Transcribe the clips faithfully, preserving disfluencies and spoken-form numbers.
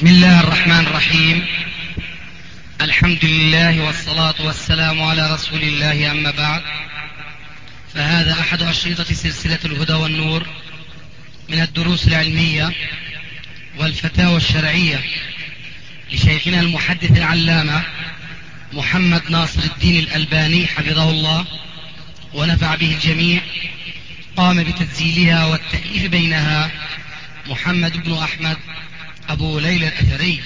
بسم الله الرحمن الرحيم. الحمد لله والصلاة والسلام على رسول الله، أما بعد، فهذا أحد أشرطة سلسلة الهدى والنور من الدروس العلمية والفتاوى الشرعية لشيخنا المحدث العلامة محمد ناصر الدين الألباني حفظه الله ونفع به الجميع. قام بتسجيلها والتأليف بينها محمد بن أحمد أبو ليلى الأثري.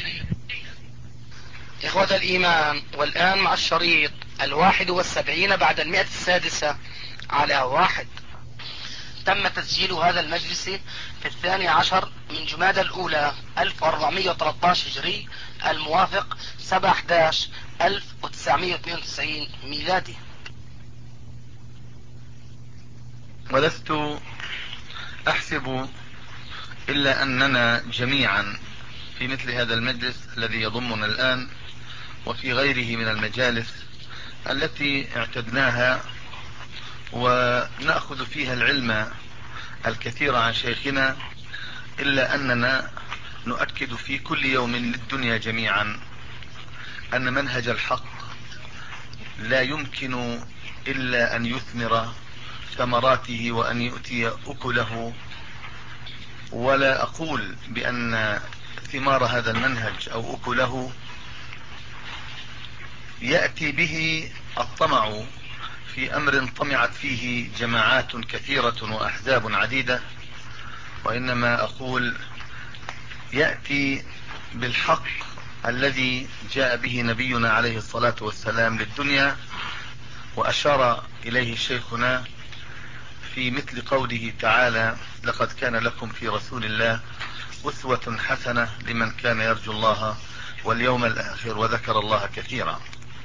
إخوة الإيمان، والآن مع الشريط الواحد والسبعين بعد المئة السادسة على واحد. تم تسجيل هذا المجلس في الثاني عشر من جمادى الأولى ألف وأربعمئة وثلاثة عشر هجري، الموافق سبعة أحد عشر ألف وتسعمئة واثنين وتسعين ميلادي. ولست أحسب إلا أننا جميعا في مثل هذا المجلس الذي يضمنا الآن وفي غيره من المجالس التي اعتدناها ونأخذ فيها العلم الكثير عن شيخنا، إلا أننا نؤكد في كل يوم للدنيا جميعا أن منهج الحق لا يمكن إلا أن يثمر ثمراته وأن يؤتي أكله. ولا أقول بأن ثمار هذا المنهج أو أكله يأتي به الطمع في أمر طمعت فيه جماعات كثيرة وأحزاب عديدة، وإنما أقول يأتي بالحق الذي جاء به نبينا عليه الصلاة والسلام للدنيا، وأشار إليه شيخنا في مثل قوله تعالى: لقد كان لكم في رسول الله أسوة حسنة لمن كان يرجو الله واليوم الآخر وذكر الله كثيرا.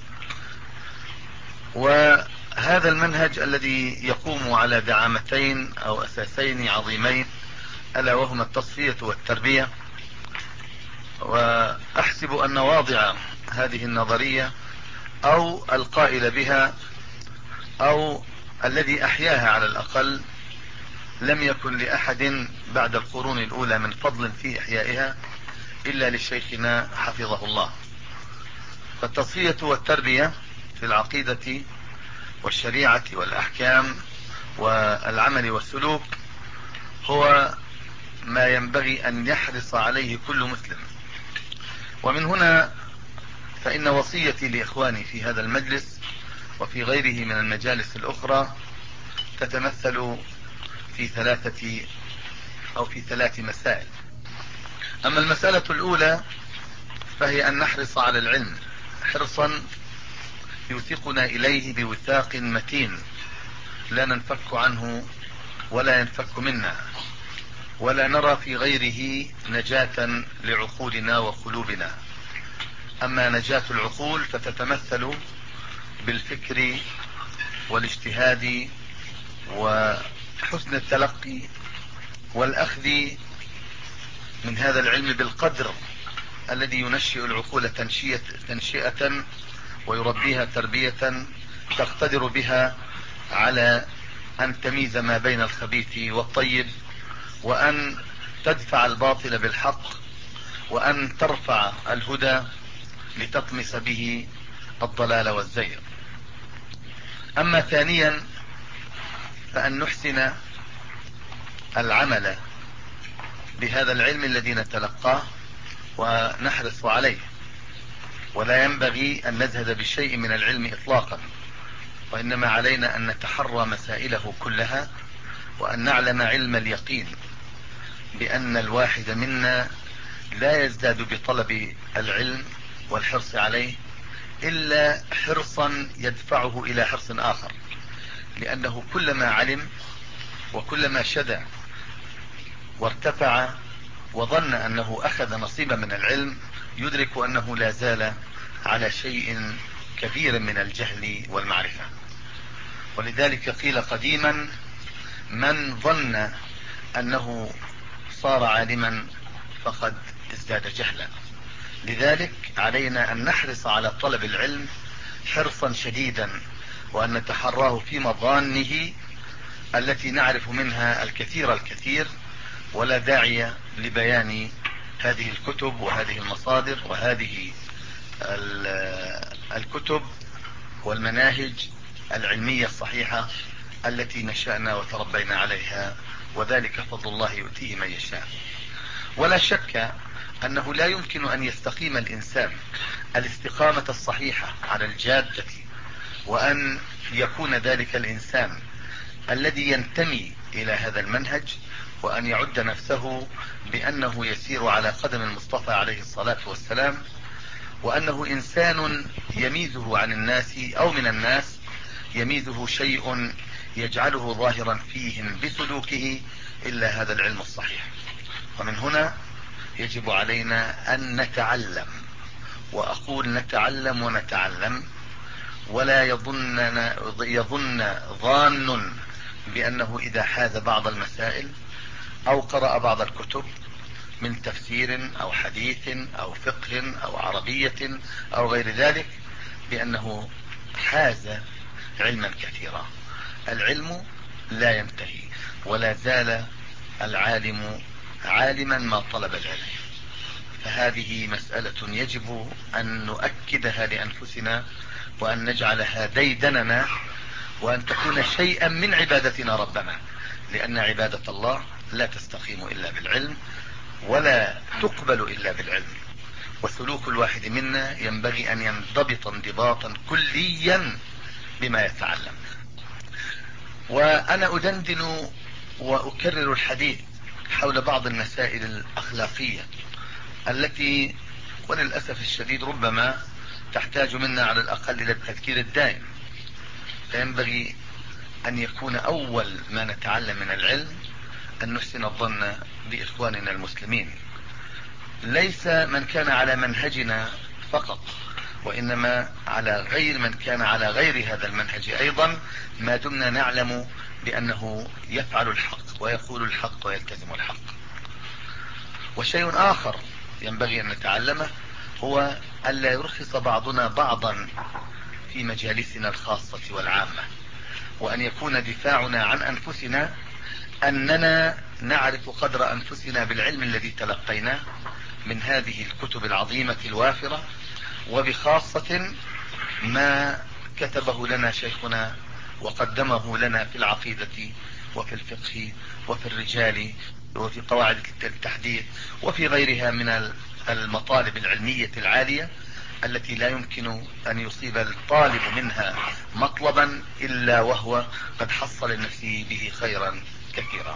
وهذا المنهج الذي يقوم على دعامتين أو أساسين عظيمين، ألا وهما التصفية والتربية. وأحسب أن واضع هذه النظرية أو القائل بها أو الذي أحياها على الأقل لم يكن لأحد بعد القرون الأولى من فضل في إحيائها إلا لشيخنا حفظه الله. فالتصفية والتربية في العقيدة والشريعة والأحكام والعمل والسلوك هو ما ينبغي أن يحرص عليه كل مسلم. ومن هنا فإن وصيتي لإخواني في هذا المجلس وفي غيره من المجالس الأخرى تتمثل في ثلاثة أو في ثلاث مسائل. أما المسألة الأولى فهي أن نحرص على العلم حرصا يوثقنا إليه بوثاق متين لا ننفك عنه ولا ينفك منا، ولا نرى في غيره نجاة لعقولنا وقلوبنا. أما نجاة العقول فتتمثل بالفكر والاجتهاد وحسن التلقي والأخذ من هذا العلم بالقدر الذي ينشئ العقول تنشئة, تنشئة ويربيها تربية تقتدر بها على أن تميز ما بين الخبيث والطيب، وأن تدفع الباطل بالحق، وأن ترفع الهدى لتطمس به الضلال والزيغ. أما ثانيا فأن نحسن العمل بهذا العلم الذي نتلقاه ونحرص عليه، ولا ينبغي أن نزهد بشيء من العلم إطلاقا، وإنما علينا أن نتحرى مسائله كلها، وأن نعلم علم اليقين بأن الواحد منا لا يزداد بطلب العلم والحرص عليه إلا حرصا يدفعه إلى حرص آخر، لأنه كلما علم وكلما شدع وارتفع وظن أنه أخذ نصيبا من العلم يدرك أنه لا زال على شيء كبير من الجهل والمعرفة. ولذلك قيل قديما: من ظن أنه صار عالما فقد ازداد جهلا. لذلك علينا أن نحرص على طلب العلم حرصا شديدا، وأن نتحراه في مظانه التي نعرف منها الكثير الكثير، ولا داعي لبيان هذه الكتب وهذه المصادر وهذه الكتب والمناهج العلمية الصحيحة التي نشأنا وتربينا عليها، وذلك فضل الله يؤتيه من يشاء. ولا شك أنه لا يمكن أن يستقيم الإنسان الاستقامة الصحيحة على الجادة، وأن يكون ذلك الإنسان الذي ينتمي إلى هذا المنهج وأن يعد نفسه بأنه يسير على قدم المصطفى عليه الصلاة والسلام، وأنه إنسان يميزه عن الناس أو من الناس يميزه شيء يجعله ظاهرا فيهم بسلوكه إلا هذا العلم الصحيح. ومن هنا يجب علينا أن نتعلم، وأقول نتعلم ونتعلم، ولا يظن يظن ظان بأنه إذا حاز بعض المسائل أو قرأ بعض الكتب من تفسير أو حديث أو فقه أو عربية أو غير ذلك بأنه حاز علما كثيرا. العلم لا ينتهي، ولا زال العالم عالما ما طلب العلم. فهذه مسألة يجب أن نؤكدها لأنفسنا، وأن نجعلها ديدننا، وأن تكون شيئا من عبادتنا ربنا، لأن عبادة الله لا تستقيم إلا بالعلم ولا تقبل إلا بالعلم. وسلوك الواحد منا ينبغي أن ينضبط انضباطا كليا بما يتعلم. وأنا أدندن وأكرر الحديث حول بعض المسائل الأخلاقية التي وللأسف الشديد ربما تحتاج منا على الأقل إلى التذكير الدائم. فينبغي أن يكون أول ما نتعلم من العلم أن نحسن الظن بإخواننا المسلمين، ليس من كان على منهجنا فقط، وإنما على غير من كان على غير هذا المنهج أيضا، ما دمنا نعلم بأنه يفعل الحق ويقول الحق ويلتزم الحق. وشيء آخر ينبغي أن نتعلمه هو ألا يرخص بعضنا بعضا في مجالسنا الخاصة والعامة، وأن يكون دفاعنا عن أنفسنا أننا نعرف قدر أنفسنا بالعلم الذي تلقيناه من هذه الكتب العظيمة الوافرة، وبخاصة ما كتبه لنا شيخنا وقدمه لنا في العقيدة وفي الفقه وفي الرجال وفي قواعد التحديث وفي غيرها من المطالب العلمية العالية التي لا يمكن أن يصيب الطالب منها مطلبا إلا وهو قد حصل لنفسه به خيرا كثيرا.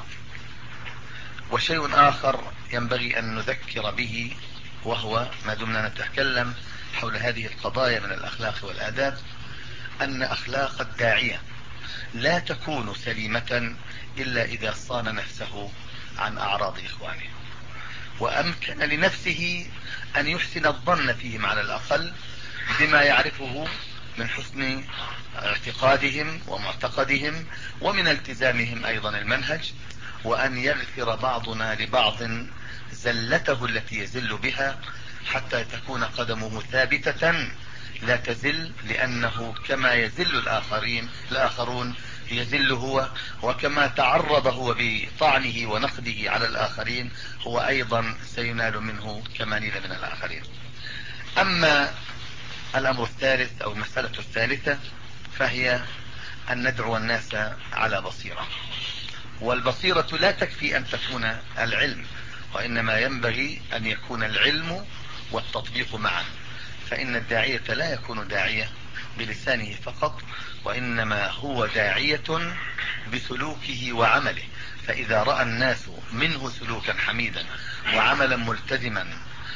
وشيء آخر ينبغي أن نذكر به، وهو ما دمنا نتكلم حول هذه القضايا من الأخلاق والآداب، أن أخلاق الداعية لا تكون سليمة إلا إذا صان نفسه عن أعراض إخوانه، وأمكن لنفسه أن يحسن الظن فيهم على الأقل بما يعرفه من حسن اعتقادهم ومعتقدهم ومن التزامهم أيضا المنهج، وأن يغفر بعضنا لبعض زلته التي يزل بها حتى تكون قدمه ثابتة لا تزل، لأنه كما يزل الآخرين الآخرون يزل هو، وكما تعرض هو بطعنه ونقده على الآخرين هو أيضا سينال منه كما نيل من الآخرين. أما الأمر الثالث أو المسألة الثالثة فهي أن ندعو الناس على بصيرة، والبصيرة لا تكفي أن تكون العلم، وإنما ينبغي أن يكون العلم والتطبيق معا، فإن الداعية لا يكون داعية بلسانه فقط، وإنما هو داعية بسلوكه وعمله. فإذا رأى الناس منه سلوكا حميدا وعملا ملتزما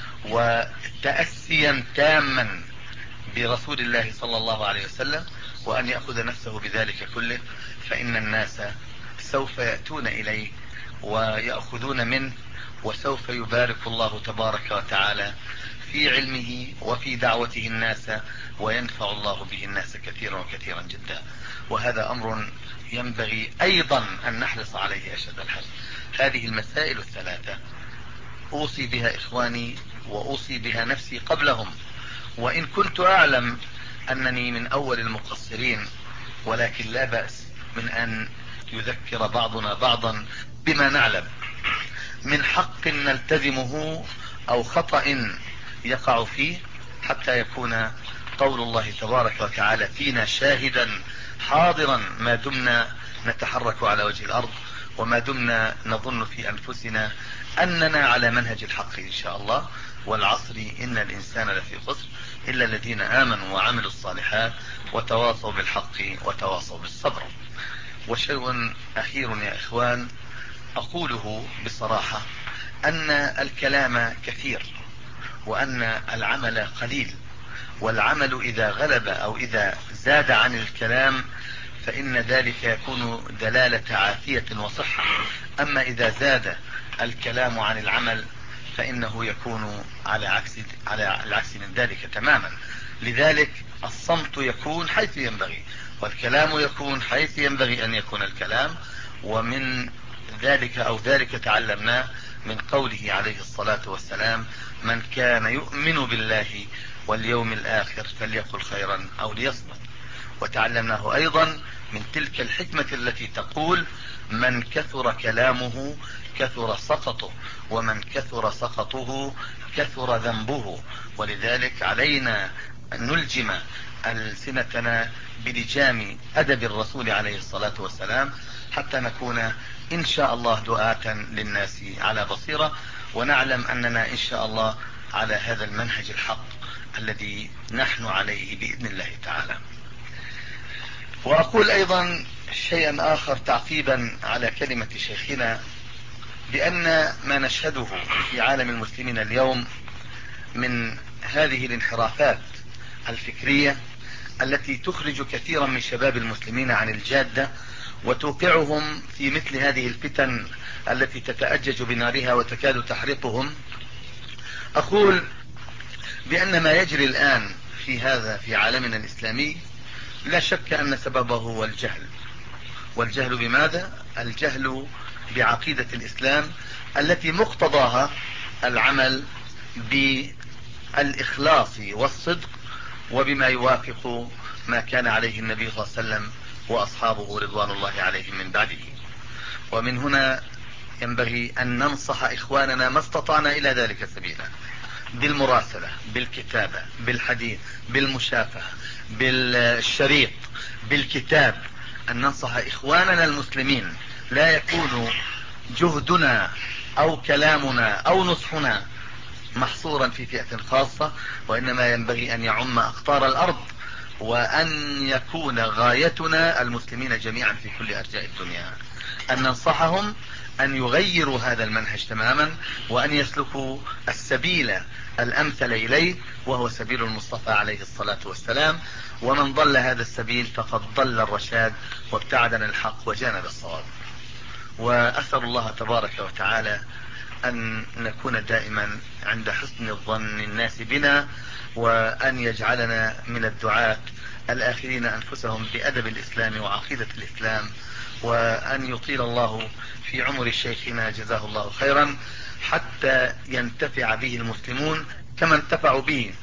وتأسيا تاما برسول الله صلى الله عليه وسلم، وأن يأخذ نفسه بذلك كله، فإن الناس سوف يأتون إليه ويأخذون منه، وسوف يبارك الله تبارك وتعالى في علمه وفي دعوته الناس، وينفع الله به الناس كثيرا وكثيرا جدا. وهذا أمر ينبغي أيضا أن نحرص عليه أشد الحرص. هذه المسائل الثلاثة أوصي بها إخواني وأوصي بها نفسي قبلهم، وإن كنت أعلم أنني من أول المقصرين، ولكن لا بأس من أن يذكر بعضنا بعضا بما نعلم من حق نلتزمه او خطأ يقع فيه، حتى يكون قول الله تبارك وتعالى فينا شاهدا حاضرا ما دمنا نتحرك على وجه الارض، وما دمنا نظن في انفسنا اننا على منهج الحق ان شاء الله. والعصر ان الانسان لفي خسر الا الذين امنوا وعملوا الصالحات وتواصوا بالحق وتواصوا بالصبر. وشيء اخير يا اخوان اقوله بصراحة، ان الكلام كثير وان العمل قليل، والعمل اذا غلب او اذا زاد عن الكلام فان ذلك يكون دلالة عافية وصحة. اما اذا زاد الكلام عن العمل فانه يكون على عكس على العكس من ذلك تماما. لذلك الصمت يكون حيث ينبغي، والكلام يكون حيث ينبغي ان يكون الكلام. ومن ذلك او ذلك تعلمناه من قوله عليه الصلاة والسلام: من كان يؤمن بالله واليوم الاخر فليقل خيرا او ليصمت. وتعلمناه ايضا من تلك الحكمة التي تقول: من كثر كلامه كثر سقطه، ومن كثر سقطه كثر ذنبه. ولذلك علينا ان نلجم ألسنتنا بلجام ادب الرسول عليه الصلاة والسلام، حتى نكون ان شاء الله دعاة للناس على بصيرة، ونعلم اننا ان شاء الله على هذا المنهج الحق الذي نحن عليه باذن الله تعالى. واقول ايضا شيئا اخر تعقيبا على كلمة شيخنا، بان ما نشهده في عالم المسلمين اليوم من هذه الانحرافات الفكرية التي تخرج كثيرا من شباب المسلمين عن الجادة وتوقعهم في مثل هذه الفتن التي تتأجج بنارها وتكاد تحرقهم. اقول بان ما يجري الان في هذا في عالمنا الاسلامي لا شك ان سببه هو الجهل. والجهل بماذا؟ الجهل بعقيدة الاسلام التي مقتضاها العمل بالاخلاص والصدق وبما يوافق ما كان عليه النبي صلى الله عليه وسلم واصحابه رضوان الله عليهم من بعده. ومن هنا ينبغي ان ننصح اخواننا ما استطعنا الى ذلك سبيلا، بالمراسلة، بالكتابة، بالحديث، بالمشافهة، بالشريط، بالكتاب، ان ننصح اخواننا المسلمين. لا يكون جهدنا او كلامنا او نصحنا محصورا في فئة خاصة، وانما ينبغي ان يعم اقطار الارض، وان يكون غايتنا المسلمين جميعا في كل ارجاء الدنيا، ان ننصحهم ان يغيروا هذا المنهج تماما، وان يسلكوا السبيل الامثل اليه، وهو سبيل المصطفى عليه الصلاة والسلام. ومن ضل هذا السبيل فقد ضل الرشاد وابتعد عن الحق وجانب الصواب. واسأل الله تبارك وتعالى ان نكون دائما عند حسن الظن الناس بنا، وان يجعلنا من الدعاة الاخرين انفسهم بادب الاسلام وعقيدة الاسلام، وان يطيل الله في عمر شيخنا جزاه الله خيرا حتى ينتفع به المسلمون كما انتفعوا به.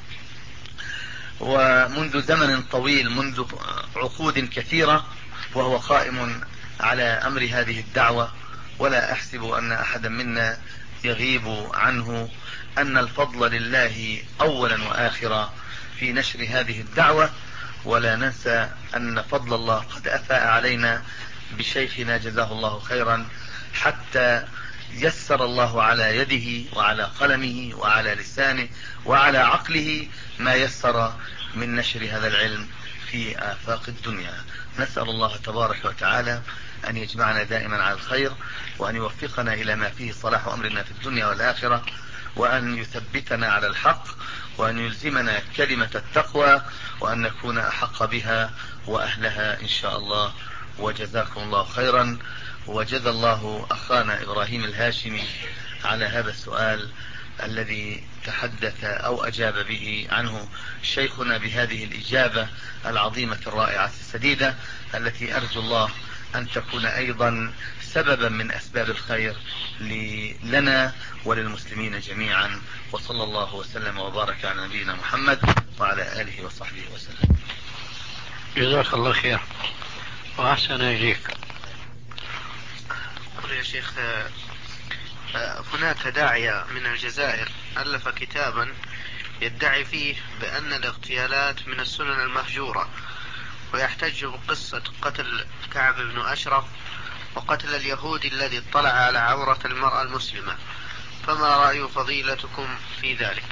ومنذ زمن طويل، منذ عقود كثيرة وهو قائم على امر هذه الدعوة، ولا احسب ان احدا منا يغيب عنه ان الفضل لله اولا واخرا في نشر هذه الدعوة. ولا ننسى ان فضل الله قد افاء علينا بشيخنا جزاه الله خيرا، حتى يسر الله على يده وعلى قلمه وعلى لسانه وعلى عقله ما يسر من نشر هذا العلم في آفاق الدنيا. نسأل الله تبارك وتعالى أن يجمعنا دائما على الخير، وأن يوفقنا إلى ما فيه صلاح أمرنا في الدنيا والآخرة، وأن يثبتنا على الحق، وأن يلزمنا كلمة التقوى، وأن نكون أحق بها وأهلها إن شاء الله. وجزاكم الله خيرا، وجزى الله أخانا إبراهيم الهاشمي على هذا السؤال الذي تحدث أو أجاب به عنه شيخنا بهذه الإجابة العظيمة الرائعة السديدة، التي أرجو الله أن تكون أيضا سببا من أسباب الخير لنا وللمسلمين جميعا. وصلى الله وسلم وبارك على نبينا محمد وعلى آله وصحبه وسلم. جزاك الله خير وأحسن إليك. أقول يا شيخ، هناك داعية من الجزائر ألف كتابا يدعي فيه بأن الاغتيالات من السنن المهجورة، ويحتج بقصة قتل كعب بن أشرف وقتل اليهودي الذي اطلع على عورة المرأة المسلمة، فما رأي فضيلتكم في ذلك؟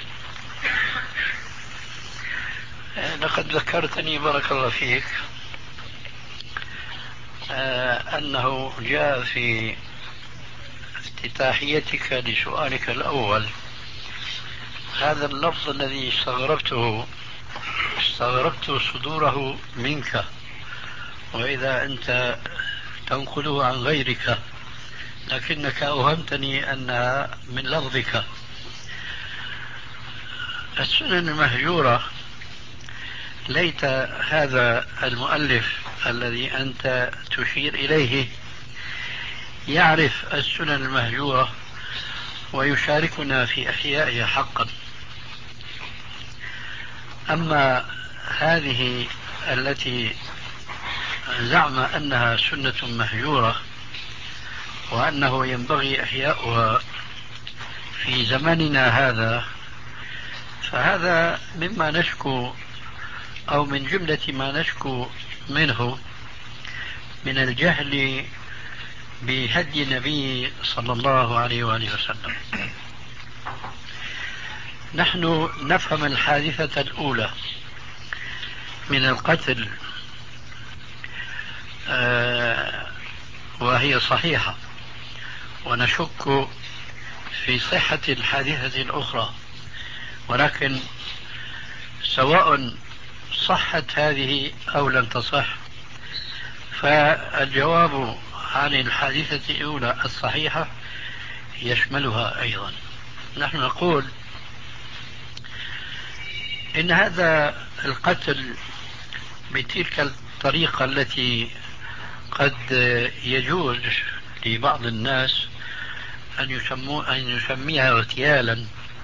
لقد ذكرتني بارك الله فيك أنه جاء في افتتاحيتك لسؤالك الأول هذا اللفظ الذي استغربته استغربت صدوره منك، وإذا أنت تنقله عن غيرك، لكنك أوهمتني أنها من لفظك. السنن المهجورة، ليت هذا المؤلف الذي أنت تشير إليه يعرف السنن المهجورة ويشاركنا في إحيائها حقا. أما هذه التي زعم أنها سنة مهجورة وأنه ينبغي إحياؤها في زمننا هذا، فهذا مما نشكو أو من جملة ما نشكو منه من الجهل بهدي النبي صلى الله عليه وآله وسلم. نحن نفهم الحادثة الأولى من القتل آه وهي صحيحة، ونشك في صحة الحادثة الأخرى، ولكن سواء صحت هذه أو لم تصح، فالجواب عن الحادثة الأولى الصحيحة يشملها أيضا. نحن نقول إن هذا القتل بتلك الطريقة التي قد يجوز لبعض الناس أن يسموه أن يسميها اغتيالا،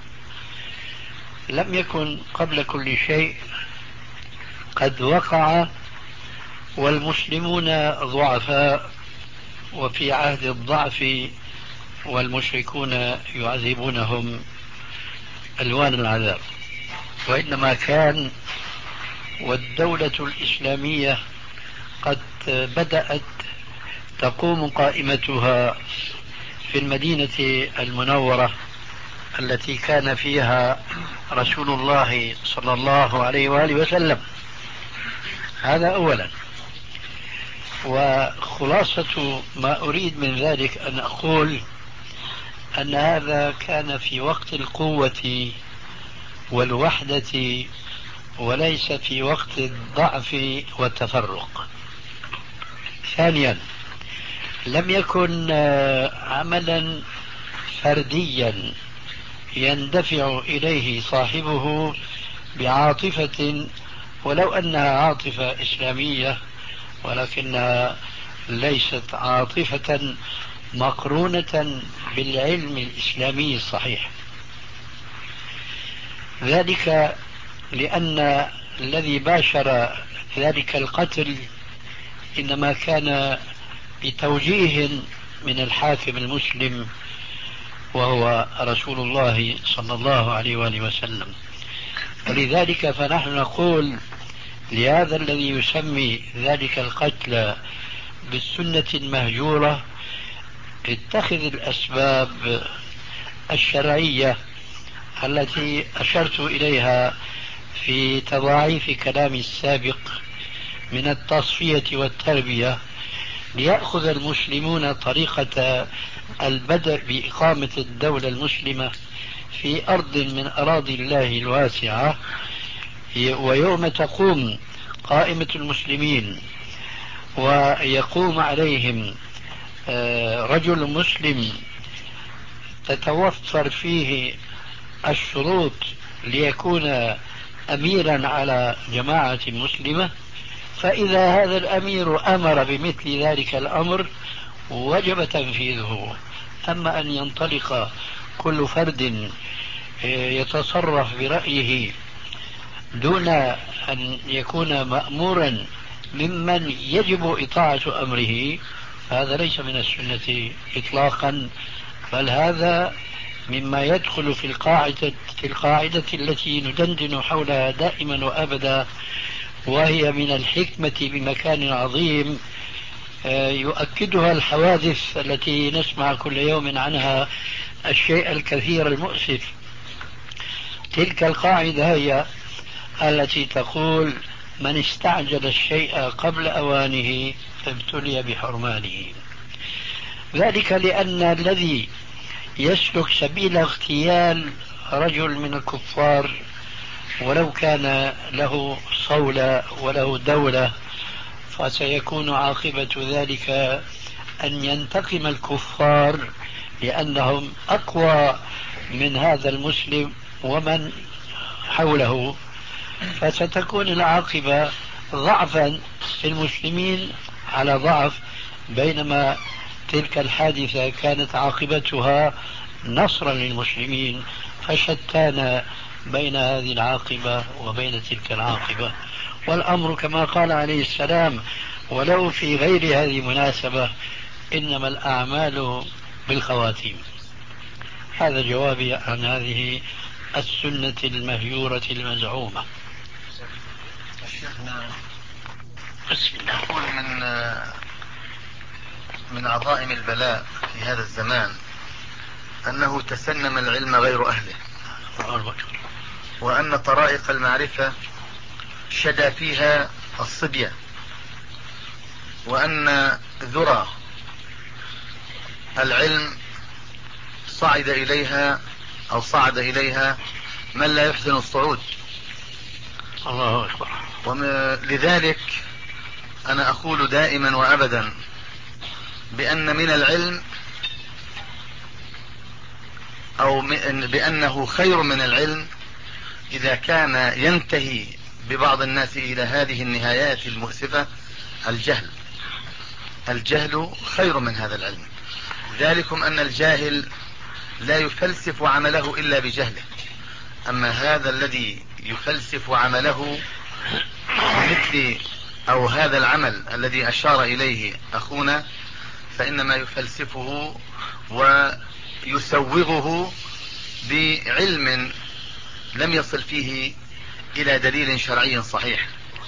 لم يكن قبل كل شيء قد وقع والمسلمون ضعفاء وفي عهد الضعف، والمشركون يعذبونهم ألوان العذاب، وإنما كان والدولة الإسلامية قد بدأت تقوم قائمتها في المدينة المنورة التي كان فيها رسول الله صلى الله عليه وآله وسلم. هذا أولا. وخلاصة ما أريد من ذلك أن أقول أن هذا كان في وقت القوة والوحدة وليس في وقت الضعف والتفرق. ثانيا، لم يكن عملا فرديا يندفع إليه صاحبه بعاطفة ولو أنها عاطفة إسلامية، ولكنها ليست عاطفة مقرونة بالعلم الإسلامي الصحيح. ذلك لأن الذي باشر ذلك القتل إنما كان بتوجيه من الحاكم المسلم وهو رسول الله صلى الله عليه وآله وسلم. ولذلك فنحن نقول لهذا الذي يسمي ذلك القتل بالسنة المهجورة اتخذ الأسباب الشرعية التي أشرت إليها في تضاعيف كلامي السابق من التصفية والتربية، ليأخذ المسلمون طريقة البدء بإقامة الدولة المسلمة في أرض من أراضي الله الواسعة. ويوم تقوم قائمة المسلمين ويقوم عليهم رجل مسلم تتوفر فيه الشروط ليكون أميرا على جماعة مسلمة، فإذا هذا الأمير أمر بمثل ذلك الأمر وجب تنفيذه. أما أن ينطلق كل فرد يتصرف برأيه دون أن يكون مأمورا ممن يجب إطاعة أمره، هذا ليس من السنة إطلاقا، بل هذا مما يدخل في القاعدة, في القاعدة التي ندندن حولها دائما وأبدا، وهي من الحكمة بمكان عظيم يؤكدها الحوادث التي نسمع كل يوم عنها الشيء الكثير المؤسف. تلك القاعدة هي التي تقول: من استعجل الشيء قبل أوانه فابتلي بحرمانه. ذلك لأن الذي يسلك سبيل اغتيال رجل من الكفار ولو كان له صولة وله دولة، فسيكون عاقبة ذلك أن ينتقم الكفار لأنهم أقوى من هذا المسلم ومن حوله، فستكون العاقبة ضعفا في المسلمين على ضعف، بينما تلك الحادثة كانت عاقبتها نصرا للمسلمين. فشتان بين هذه العاقبة وبين تلك العاقبة، والأمر كما قال عليه السلام: ولو في غير هذه المناسبة إنما الأعمال بالخواتيم. هذا جوابي عن هذه السنة المهجورة المزعومة. شيخنا بسم الله. يقول من من عظائم البلاء في هذا الزمان أنه تسنم العلم غير أهله، وأن طرائق المعرفة شدى فيها الصبية، وأن ذرى العلم صعد إليها أو صعد إليها من لا يحسن الصعود. الله أكبر. ولذلك أنا أقول دائما وأبدا بأن من العلم أو بأنه خير من العلم إذا كان ينتهي ببعض الناس إلى هذه النهايات المؤسفة: الجهل. الجهل خير من هذا العلم، ذلكم أن الجاهل لا يفلسف عمله إلا بجهله، أما هذا الذي يفلسف عمله مثل أو هذا العمل الذي أشار إليه أخونا فإنما يفلسفه ويسوغه بعلم لم يصل فيه إلى دليل شرعي صحيح.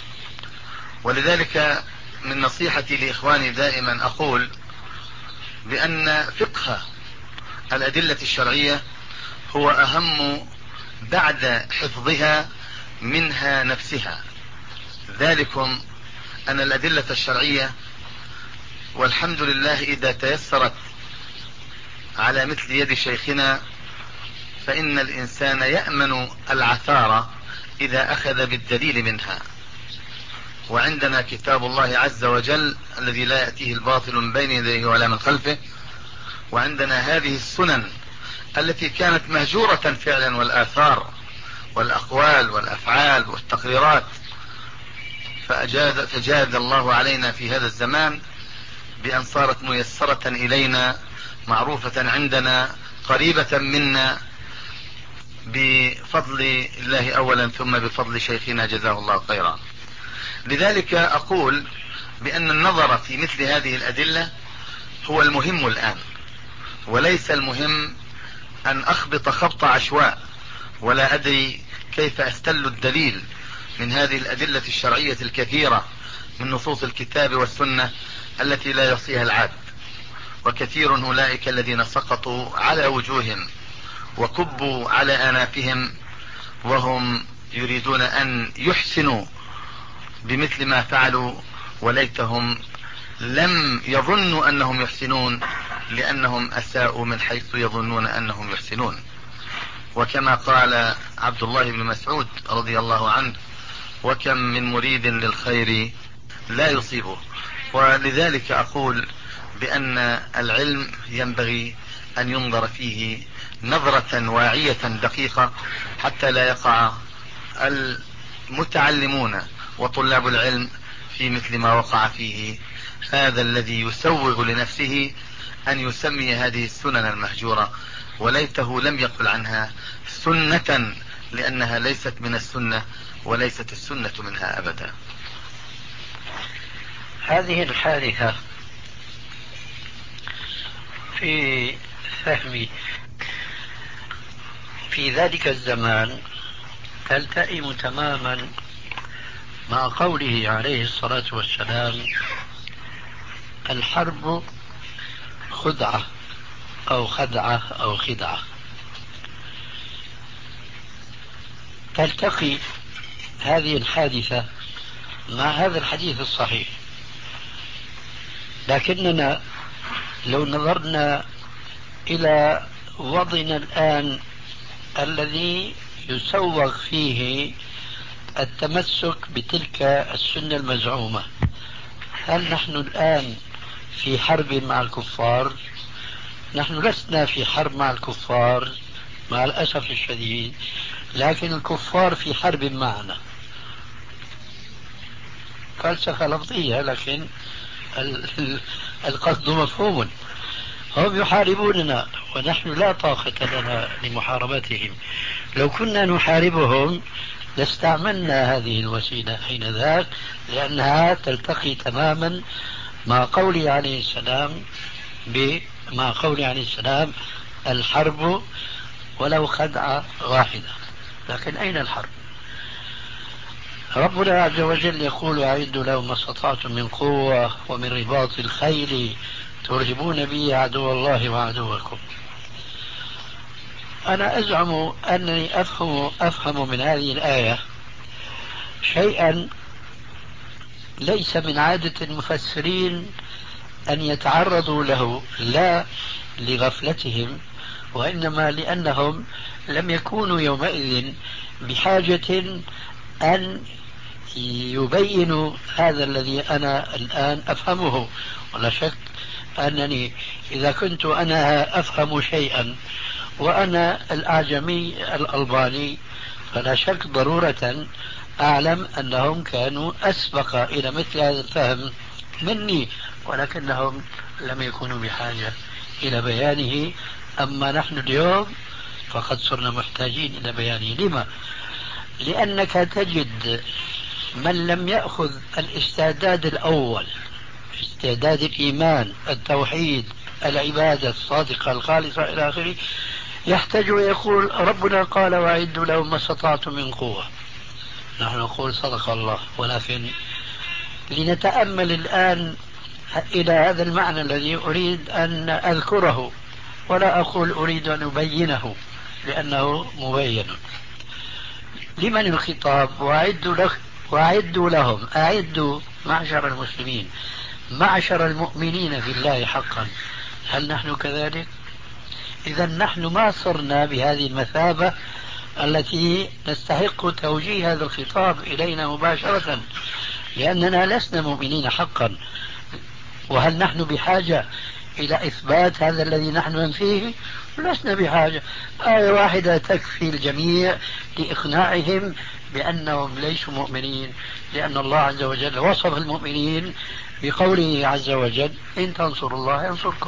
ولذلك من نصيحتي لإخواني دائما أقول بأن فقه الأدلة الشرعية هو أهم بعد حفظها منها نفسها. ذلكم أن الأدلة الشرعية والحمد لله إذا تيسرت على مثل يد شيخنا فإن الإنسان يأمن العثار إذا أخذ بالدليل منها. وعندنا كتاب الله عز وجل الذي لا يأتيه الباطل من بين يديه ولا من خلفه، وعندنا هذه السنن التي كانت مهجورة فعلا، والآثار والأقوال والأفعال والتقريرات، فأجاد, فجاد الله علينا في هذا الزمان بأن صارت ميسرة إلينا، معروفة عندنا، قريبة منا، بفضل الله أولا ثم بفضل شيخنا جزاه الله خيرا. لذلك أقول بأن النظر في مثل هذه الأدلة هو المهم الآن، وليس المهم أن أخبط خبط عشواء ولا أدري كيف أستل الدليل من هذه الأدلة الشرعية الكثيرة من نصوص الكتاب والسنة التي لا يحصيها العاد. وكثير أولئك الذين سقطوا على وجوههم وكبوا على آنافهم وهم يريدون أن يحسنوا بمثل ما فعلوا، وليتهم لم يظنوا أنهم يحسنون لأنهم أساءوا من حيث يظنون أنهم يحسنون. وكما قال عبد الله بن مسعود رضي الله عنه: وكم من مريد للخير لا يصيبه. ولذلك أقول بأن العلم ينبغي أن ينظر فيه نظرة واعية دقيقة حتى لا يقع المتعلمون وطلاب العلم في مثل ما وقع فيه هذا الذي يسوغ لنفسه أن يسمي هذه السنن المهجورة، وليته لم يقل عنها سنة لأنها ليست من السنة وليست السنة منها أبدا. هذه الحادثة في فهمي في ذلك الزمان تلتئم تماما مع قوله عليه الصلاة والسلام: الحرب خدعة أو خدعة أو خدعة. تلتقي هذه الحادثة مع هذا الحديث الصحيح، لكننا لو نظرنا إلى وضعنا الآن الذي يسوغ فيه التمسك بتلك السنة المزعومة، هل نحن الآن في حرب مع الكفار؟ نحن لسنا في حرب مع الكفار مع الأسف الشديد، لكن الكفار في حرب معنا. فلسفة لفظية لكن القصد مفهوم. هم يحاربوننا ونحن لا طاقة لنا لمحاربتهم. لو كنا نحاربهم لاستعملنا هذه الوسيلة حين ذاك، لأنها تلتقي تماما مع قوله عليه السلام مع قوله عليه السلام: الحرب ولو خدعة واحدة. لكن أين الحرب؟ ربنا عز وجل يقول: أعدوا لهم ما استطعتم من قوة ومن رباط الخيل ترهبون به عدو الله وعدوكم. أنا أزعم أنني أفهم, أفهم من هذه الآية شيئا ليس من عادة المفسرين أن يتعرضوا له، لا لغفلتهم وإنما لأنهم لم يكونوا يومئذ بحاجة أن يبينوا هذا الذي أنا الآن أفهمه. ولا شك أنني إذا كنت أنا أفهم شيئا وأنا الأعجمي الألباني فلا شك ضرورة أعلم أنهم كانوا أسبق إلى مثل هذا الفهم مني، ولكنهم لم يكونوا بحاجة إلى بيانه. أما نحن اليوم فقد صرنا محتاجين إلى بيانه. لما؟ لأنك تجد من لم يأخذ الاستعداد الأول، استعداد الإيمان، التوحيد، العبادة الصادقة الخالصة إلى آخره، يحتاج ويقول: ربنا قال وأعدوا لهم ما استطعتم من قوة. نحن نقول صدق الله، ولكن لنتأمل الآن إلى هذا المعنى الذي أريد أن أذكره، ولا أقول أريد أن أبينه لأنه مبين. لمن الخطاب؟ وأعدوا له وأعدوا لهم. أعدوا معشر المسلمين، معشر المؤمنين في الله حقا. هل نحن كذلك؟ إذا نحن ما صرنا بهذه المثابة التي نستحق توجيه هذا الخطاب إلينا مباشرة، لأننا لسنا مؤمنين حقا. وهل نحن بحاجة إلى إثبات هذا الذي نحن ننفيه؟ لسنا بحاجة. آية واحدة تكفي الجميع لإقناعهم بأنهم ليسوا مؤمنين، لأن الله عز وجل وصف المؤمنين بقوله عز وجل: إن تنصروا الله ينصركم.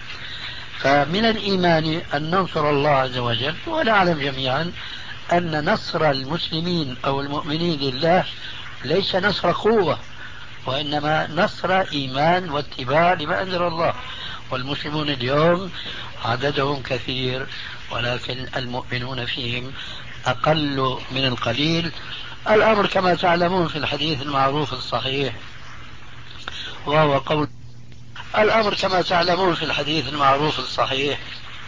فمن الإيمان أن ننصر الله عز وجل، ونعلم جميعا أن نصر المسلمين أو المؤمنين لله ليس نصر قوة، وإنما نصر إيمان واتباع لما أنزل الله. والمسلمون اليوم عددهم كثير، ولكن المؤمنون فيهم أقل من القليل. الأمر كما تعلمون في الحديث المعروف الصحيح، وهو قول الأمر كما تعلمون في الحديث المعروف الصحيح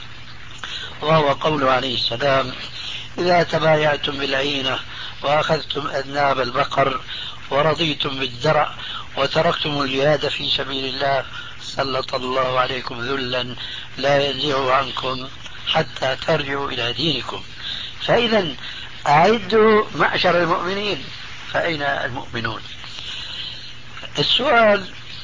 وهو قوله عليه السلام: إذا تبايعتم بالعينة وأخذتم أذناب البقر ورضيتم بالزرع وتركتم الجهاد في سبيل الله سلط الله عليكم ذلا لا ينزعه عنكم حتى ترجعوا إلى دينكم. فإذا أعدوا معشر المؤمنين، فأين المؤمنون؟ السؤال،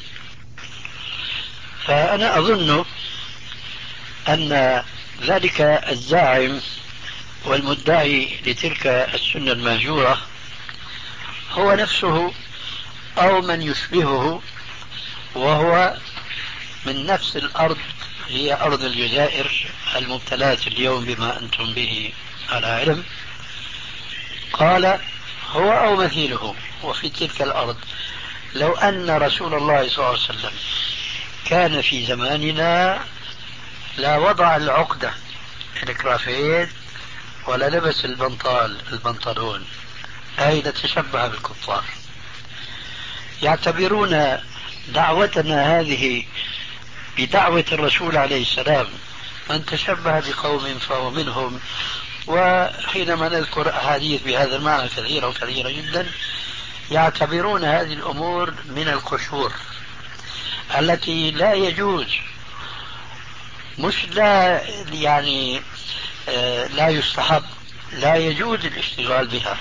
فأنا أظن أن ذلك الزاعم والمدعي لتلك السنة المهجورة هو نفسه أو من يشبهه، وهو من نفس الأرض، هي أرض الجزائر المبتلاة اليوم بما أنتم به على علم. قال هو أو مثيله وفي تلك الأرض: لو أن رسول الله صلى الله عليه وسلم كان في زماننا لا وضع العقدة الكرافيت ولا لبس البنطال البنطلون أين تشبه بالكفار. يعتبرون دعوتنا هذه بدعوة الرسول عليه السلام، من تشبه بقوم فهو منهم. وحينما نذكر أحاديث بهذا المعنى كثيرة وكثيرة جدا، يعتبرون هذه الأمور من القشور التي لا يجوز، مش لا يعني آه لا يستحب، لا يجوز الاشتغال بها.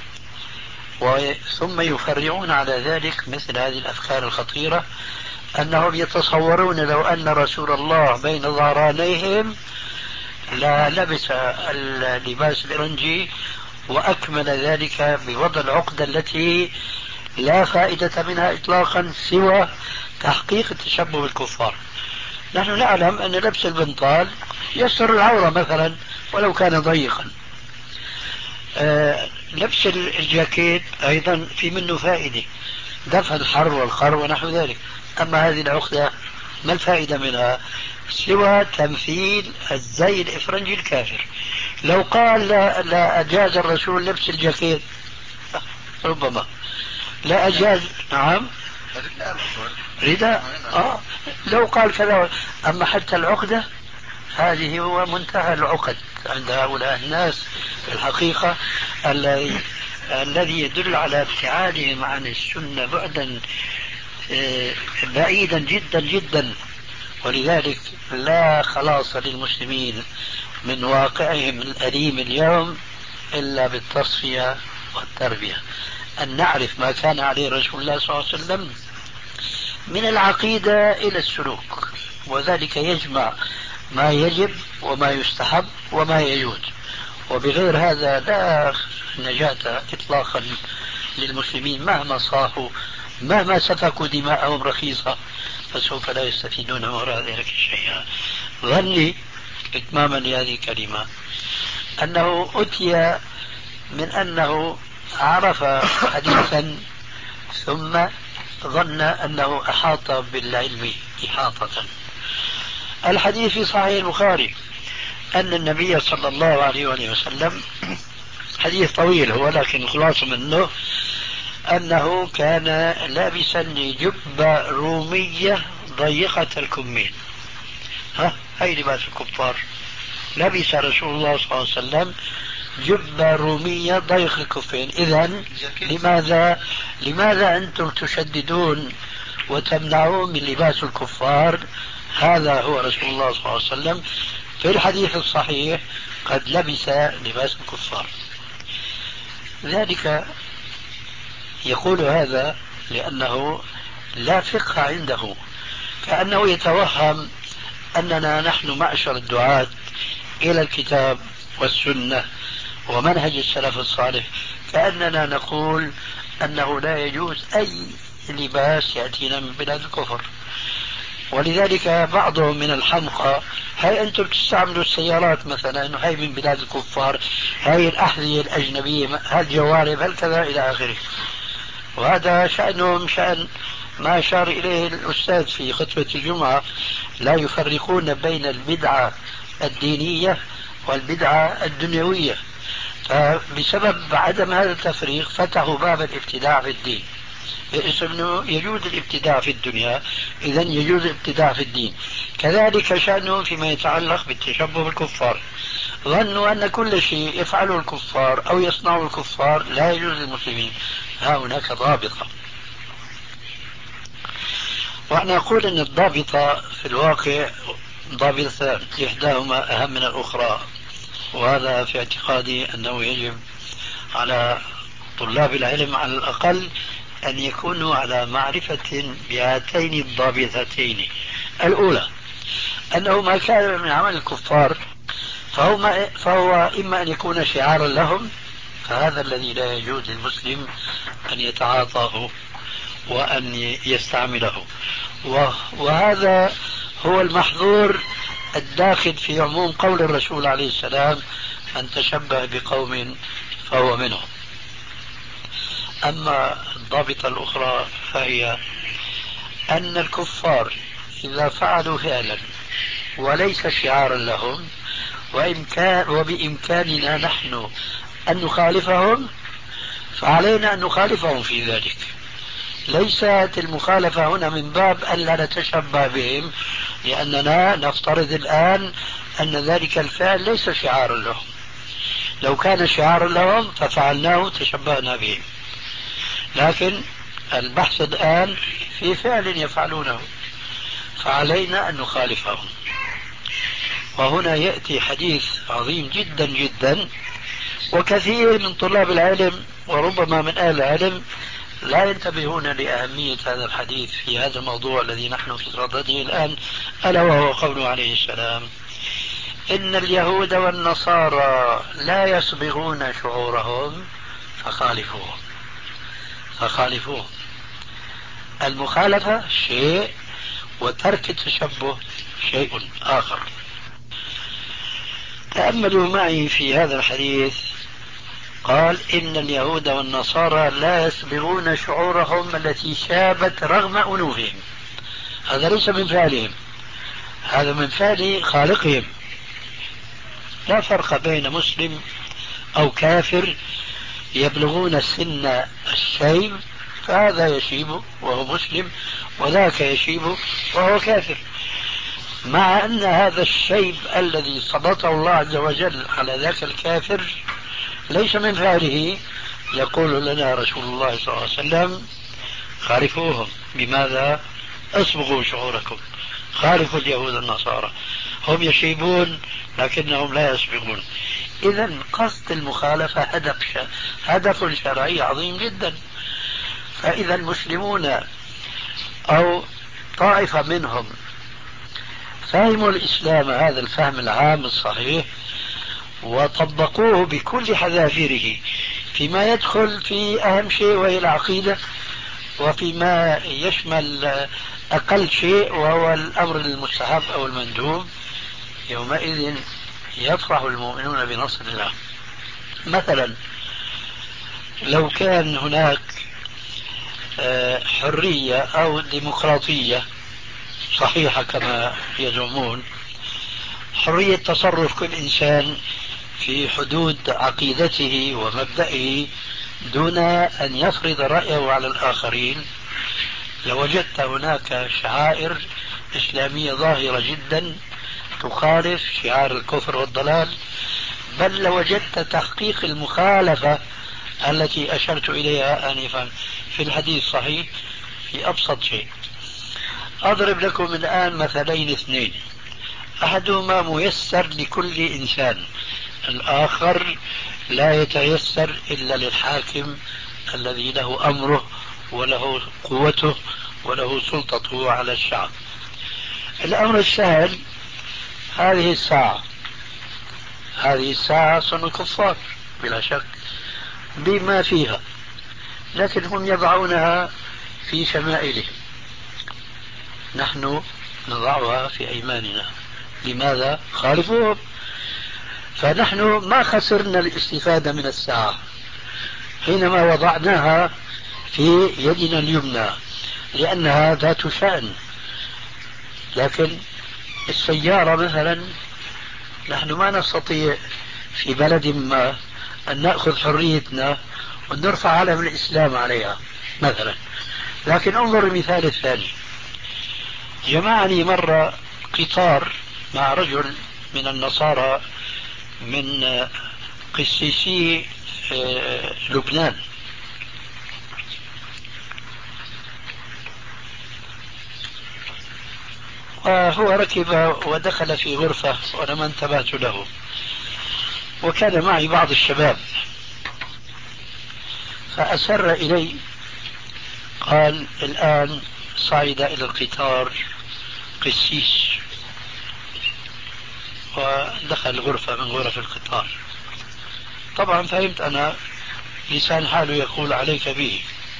ثم يفرعون على ذلك مثل هذه الأفكار الخطيرة، أنهم يتصورون لو أن رسول الله بين ظهرانيهم لا لبس اللباس الإرنجي، وأكمل ذلك بوضع العقدة التي لا فائدة منها إطلاقا سوى تحقيق التشبه بالكفار. نحن نعلم أن لبس البنطال يستر العورة مثلا ولو كان ضيقا، آه لبس الجاكيت أيضا في منه فائدة، دفع الحر والقر ونحو ذلك. أما هذه العقدة ما الفائدة منها سوى تمثيل الزي الإفرنجي الكافر. لو قال لا, لا أجاز الرسول لبس الجاكيت ربما لا أجاز. نعم رداء آه. لو قال كذا. أما حتى العقدة هذه هو منتهى العقد عند هؤلاء الناس في الحقيقة، الذي الذي يدل على ابتعادهم عن السنة بعدا بعيدا جدا جدا. ولذلك لا خلاص للمسلمين من واقعهم الأليم اليوم إلا بالتصفية والتربية، أن نعرف ما كان عليه رسول الله صلى الله عليه وسلم من العقيدة إلى السلوك، وذلك يجمع ما يجب وما يستحب وما يجوز. وبغير هذا لا نجاة إطلاقا للمسلمين، مهما صاحوا مهما سفكوا دماءهم رخيصة فسوف لا يستفيدون وراء ذلك شيئا. ظني إتماما لهذه الكلمة أنه أتي من أنه عرف حديثا ثم ظن أنه أحاط بالعلم إحاطة. الحديث في صحيح البخاري أن النبي صلى الله عليه وآله وسلم، حديث طويل هو لكن الخلاصة منه أنه كان لابسا جبة رومية ضيقة الكمين. ها هاي لباس الكفار. لبس رسول الله صلى الله عليه وسلم جبة رومية ضيق الكفين. إذن لماذا لماذا أنتم تشددون وتمنعون من لباس الكفار؟ هذا هو رسول الله صلى الله عليه وسلم في الحديث الصحيح قد لبس لباس الكفار. ذلك يقول هذا لأنه لا فقه عنده، كأنه يتوهم أننا نحن معشر الدعاة إلى الكتاب والسنة ومنهج السلف الصالح، كأننا نقول أنه لا يجوز أي لباس يأتينا من بلاد الكفر. ولذلك بعضهم من الحمقى، هاي أنتم تستعملوا السيارات مثلا، هاي من بلاد الكفار، هاي الأحذية الأجنبية، هاي الجوارب، هل كذا إلى آخره. وهذا شأنهم شأن ما أشار إليه الأستاذ في خطبة الجمعة، لا يفرقون بين البدعة الدينية والبدعة الدنيوية. فبسبب عدم هذا التفريق فتحوا باب الابتداع في الدين، انه يجوز الابتداع في الدنيا اذا يجوز الابتداع في الدين. كذلك شأنهم فيما يتعلق بالتشبه بالكفار، ظنوا ان كل شيء يفعله الكفار او يصنعه الكفار لا يجوز للمسلمين. ها هناك ضابطة، وانا اقول ان الضابطة في الواقع ضابطتان، احداهما اهم من الاخرى، وهذا في اعتقادي انه يجب على طلاب العلم على الاقل أن يكونوا على معرفة بهاتين الضابطتين. الأولى أنه ما كان من عمل الكفار فهو, ما فهو إما أن يكون شعارا لهم، فهذا الذي لا يجوز للمسلم أن يتعاطاه وأن يستعمله، وهذا هو المحظور الداخل في عموم قول الرسول عليه السلام: من تشبه بقوم فهو منهم. أما الضابطة الأخرى فهي أن الكفار إذا فعلوا فعلا وليس شعارا لهم، وإمكان وبإمكاننا نحن أن نخالفهم، فعلينا أن نخالفهم في ذلك. ليست المخالفة هنا من باب أن لا نتشبه بهم، لأننا نفترض الآن أن ذلك الفعل ليس شعارا لهم. لو كان شعارا لهم ففعلناه تشبهنا بهم، لكن البحث الآن في فعل يفعلونه، فعلينا أن نخالفهم. وهنا يأتي حديث عظيم جدا جدا، وكثير من طلاب العلم وربما من أهل العلم لا ينتبهون لأهمية هذا الحديث في هذا الموضوع الذي نحن في صدده الآن، ألا وهو قوله عليه السلام: إن اليهود والنصارى لا يصبغون شعورهم فخالفوهم. فخالفوهم. المخالفة شيء، وترك التشبه شيء آخر. تأملوا معي في هذا الحديث. قال: إن اليهود والنصارى لا يصبغون شعورهم التي شابت رغم أنوفهم. هذا ليس من فعلهم، هذا من فعل خالقهم. لا فرق بين مسلم أو كافر يبلغون سن الشيب، فهذا يشيب وهو مسلم، وذاك يشيب وهو كافر، مع أن هذا الشيب الذي سلطه الله عز وجل على ذاك الكافر ليس من فعله. يقول لنا رسول الله صلى الله عليه وسلم: خالفوهم. بماذا؟ اصبغوا شعوركم، خالفوا اليهود النصارى، هم يشيبون لكنهم لا يصبغون. إذا قصد المخالفة هدف هدف شرعي عظيم جدا. فإذا المسلمون أو طائفة منهم فهموا الإسلام هذا الفهم العام الصحيح وطبقوه بكل حذافيره فيما يدخل في أهم شيء وهي العقيدة، وفيما يشمل أقل شيء وهو الأمر المستحب أو المندوب، يومئذ يفرح المؤمنون بنصر الله. مثلا لو كان هناك حرية أو ديمقراطية صحيحة كما يزعمون، حرية تصرف كل إنسان في حدود عقيدته ومبدئه دون أن يفرض رأيه على الآخرين، لوجدت هناك شعائر إسلامية ظاهرة جدا تخالف شعار الكفر والضلال، بل لوجدت تحقيق المخالفة التي أشرت إليها آنفا في الحديث الصحيح في أبسط شيء. أضرب لكم الآن مثلين اثنين، أحدهما ميسر لكل إنسان، الآخر لا يتيسر إلا للحاكم الذي له أمره وله قوته وله سلطته على الشعب. الأمر السهل: هذه الساعة هذه الساعة صنع الكفار بلا شك بما فيها، لكن هم يضعونها في شمائلهم، نحن نضعها في أيماننا. لماذا؟ خالفوهم. فنحن ما خسرنا الاستفادة من الساعة حينما وضعناها في يدنا اليمنى لأنها ذات شأن، لكن السيارة مثلا نحن ما نستطيع في بلد ما أن نأخذ حريتنا ونرفع علم الإسلام عليها مثلا. لكن انظر المثال الثاني. جمعني مرة قطار مع رجل من النصارى من قسيسي لبنان، وهو ركب ودخل في غرفة وأنا ما انتبهت له، وكان معي بعض الشباب، فأسر إلي قال: الآن صعد إلى القطار قسيس، ودخل غرفة من غرف القطار. طبعا فهمت أنا لسان حاله يقول عليك به،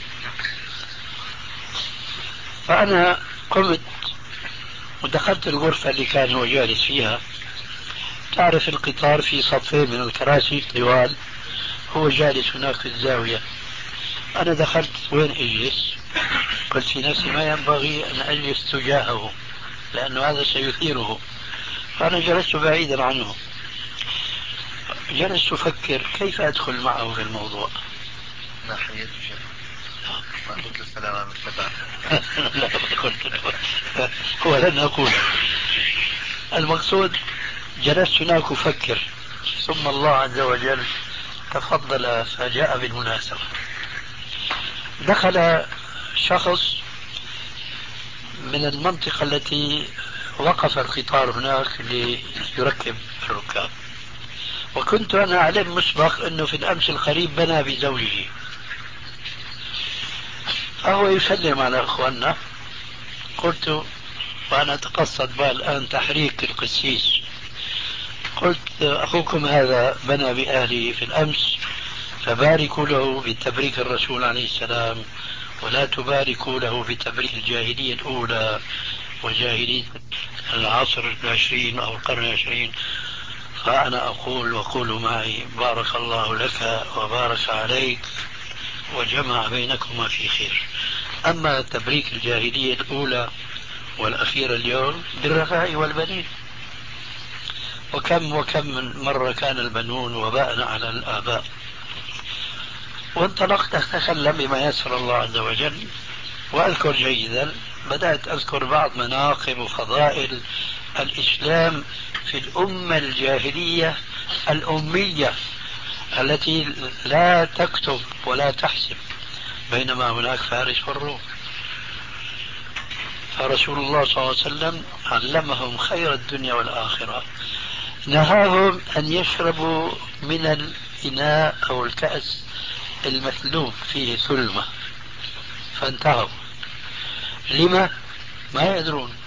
فأنا قمت ودخلت الغرفة اللي كان هو جالس فيها. تعرف القطار في صفين من الكراسي طوال، هو جالس هناك في الزاوية. أنا دخلت وين أجلس؟ قلت في نفسي ما ينبغي أن أجلس تجاهه لأنه هذا سيثيره، فأنا جلست بعيدا عنه، جلست أفكر كيف أدخل معه في الموضوع. ناحية شيء ما قلت السلام على المتبع. لا ما قلت هو لن أقول. المقصود جلست هناك أفكر، ثم الله عز وجل تفضل فجاء بالمناسبة. دخل شخص من المنطقة التي وقف القطار هناك ليركب الركاب، وكنت أنا أعلم مسبق أنه في الأمس القريب بنى بزوجه، فهو يسلم على أخواننا. قلت وأنا أتقصد بقى الآن تحريك القسيس، قلت أخوكم هذا بنى بأهله في الأمس، فباركوا له بتبريك الرسول عليه السلام، ولا تباركوا له بتبريك الجاهلية الأولى وجاهلية العصر العشرين أو القرن العشرين. فأنا أقول وقولوا معي بارك الله لك وبارك عليك وجمع بينكما في خير. أما تبريك الجاهلية الأولى والأخيرة اليوم بالرفاء والبنين، وكم وكم من مرة كان البنون وباء على الآباء. وانطلقت أتكلم بما يسر الله عز وجل، وأذكر جيدا، بدأت أذكر بعض مناقب وفضائل الإسلام في الأمة الجاهلية الأمية التي لا تكتب ولا تحسب، بينما هناك فارس والروم. فرسول الله صلى الله عليه وسلم علمهم خير الدنيا والآخرة، نهاهم أن يشربوا من الإناء أو الكأس المثلوب فيه ثلمة، فانتهوا. لما؟ ما يدرون.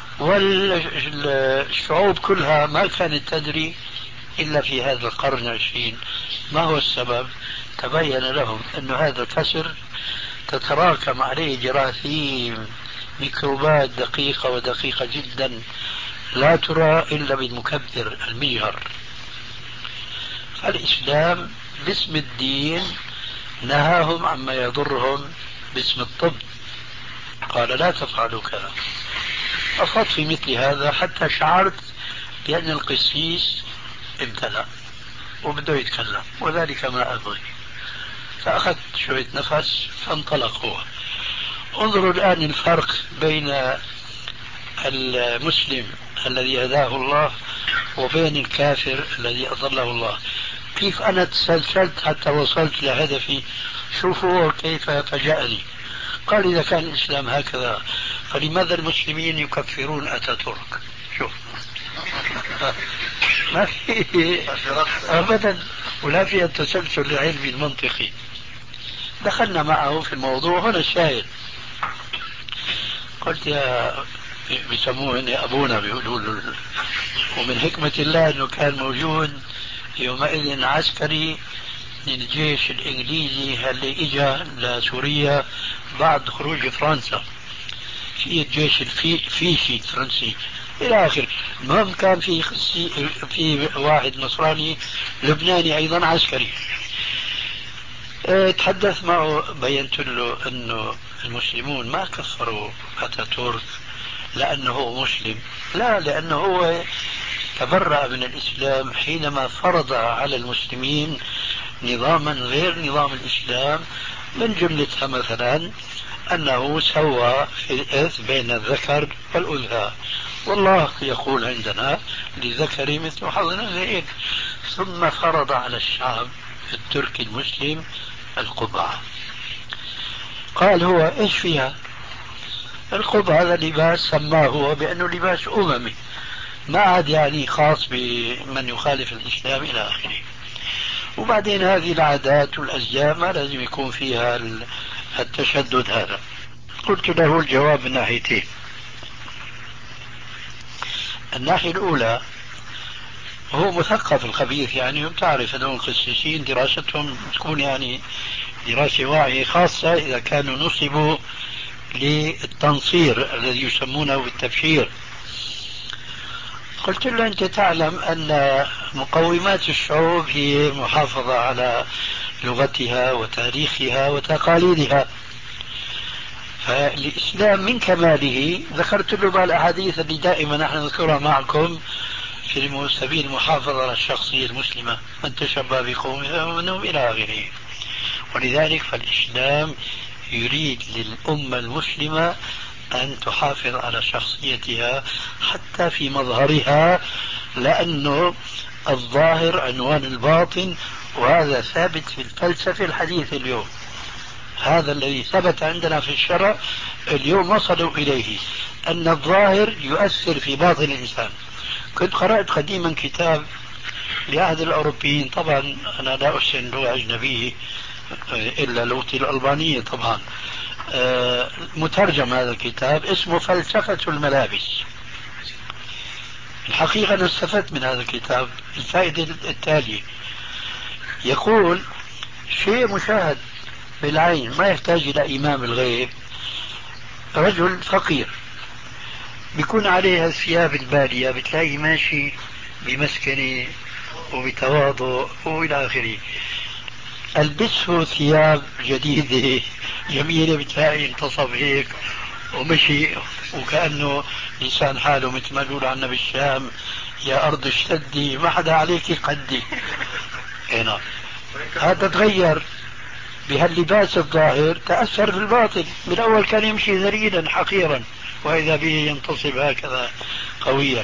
والشعوب كلها ما كانت تدري إلا في هذا القرن العشرين. ما هو السبب؟ تبين لهم أن هذا الكسر تتراكم عليه جراثيم، ميكروبات دقيقة ودقيقة جدا لا ترى إلا بالمكبر المجهر. فالإسلام باسم الدين نهاهم عما يضرهم باسم الطب، قال لا تفعلوا كذا. أخذت في مثل هذا حتى شعرت بأن القسيس امتلأ وبده يتكلم، وذلك ما أبغي، فأخذت شوية نفس فانطلق هو. انظروا الآن الفرق بين المسلم الذي هداه الله وبين الكافر الذي أضله الله. كيف أنا تسلسلت حتى وصلت لهدفي. شوفوا كيف فجأني. قال إذا كان الإسلام هكذا فلماذا المسلمين يكفرون أتاتورك؟ شوف ما في أبدا، ولا في التسلسل العلمي المنطقي. دخلنا معه في الموضوع. هنا الشاهد، قلت يا بيسموه إني أبونا بيقولوا له، ومن حكمة الله أنه كان موجود يومئذ عسكري من الجيش الإنجليزي اللي إجا لسوريا بعد خروج فرنسا، في الجيش الفيشي الفرنسي إلى آخر. المهم كان في في واحد نصراني لبناني أيضا عسكري. اه تحدث معه، بينت له أنه المسلمون ما كفروا أتاتورك لأنه هو مسلم، لا، لأنه هو تبرأ من الإسلام حينما فرض على المسلمين نظاما غير نظام الإسلام، من جملتها مثلا أنه سوى في الإرث بين الذكر والأنثى، والله يقول عندنا للذكر مثل حظ الأنثيين. ثم فرض على الشعب التركي المسلم القبعة. قال هو إيش فيها القبعة؟ هذا لباس سماه هو بأنه لباس أممي، ما عاد يعني خاص بمن يخالف الإسلام إلى آخره. وبعدين هذه العادات والأزياء ما لازم يكون فيها التشدد هذا. قلت له الجواب من ناحيتين. الناحية الأولى هو مثقف الخبيث، يعني وتعرف هذول القسيسين دراستهم تكون يعني دراسة واعية، خاصة إذا كانوا نصبوا للتنصير الذي يسمونه بالتبشير. قلت له أنت تعلم أن مقومات الشعوب هي محافظة على لغتها وتاريخها وتقاليدها، فالإسلام من كماله ذكرت له بالأحاديث اللي دائما نحن نذكرها معكم، في سبيل المحافظة على الشخصية المسلمة، من تشبه بقوم فمنهم إلى آخره. ولذلك فالإسلام يريد للأمة المسلمة أن تحافظ على شخصيتها حتى في مظهرها، لأنه الظاهر عنوان الباطن، وهذا ثابت في الفلسفة الحديثة اليوم. هذا الذي ثبت عندنا في الشرع اليوم وصلوا إليه، أن الظاهر يؤثر في باطن الإنسان. كنت قرأت قديما كتاب لأحد الأوروبيين، طبعا أنا لا أحسن لغة أجنبية إلا لغتي الألبانية طبعا، مترجم هذا الكتاب اسمه فلسفة الملابس. الحقيقة أنا استفدت من هذا الكتاب الفائدة التالية: يقول شيء مشاهد بالعين ما يحتاج إلى إمام الغيب، رجل فقير بيكون عليه الثياب البالية، بتلاقي ماشي بمسكنة وبتواضع وإلى آخره، ألبسه ثياب جديدة جميلة بتلاقي انتصب هيك ومشي وكأنه لسان حاله مثل ما يقول عنا بالشام: يا أرض اشتدي ما حدا عليك قدي. هنا هذا تغير بهاللباس الظاهر، تأثر في الباطن. بالأول كان يمشي ذليلا حقيرا، وإذا به ينتصب هكذا قويا.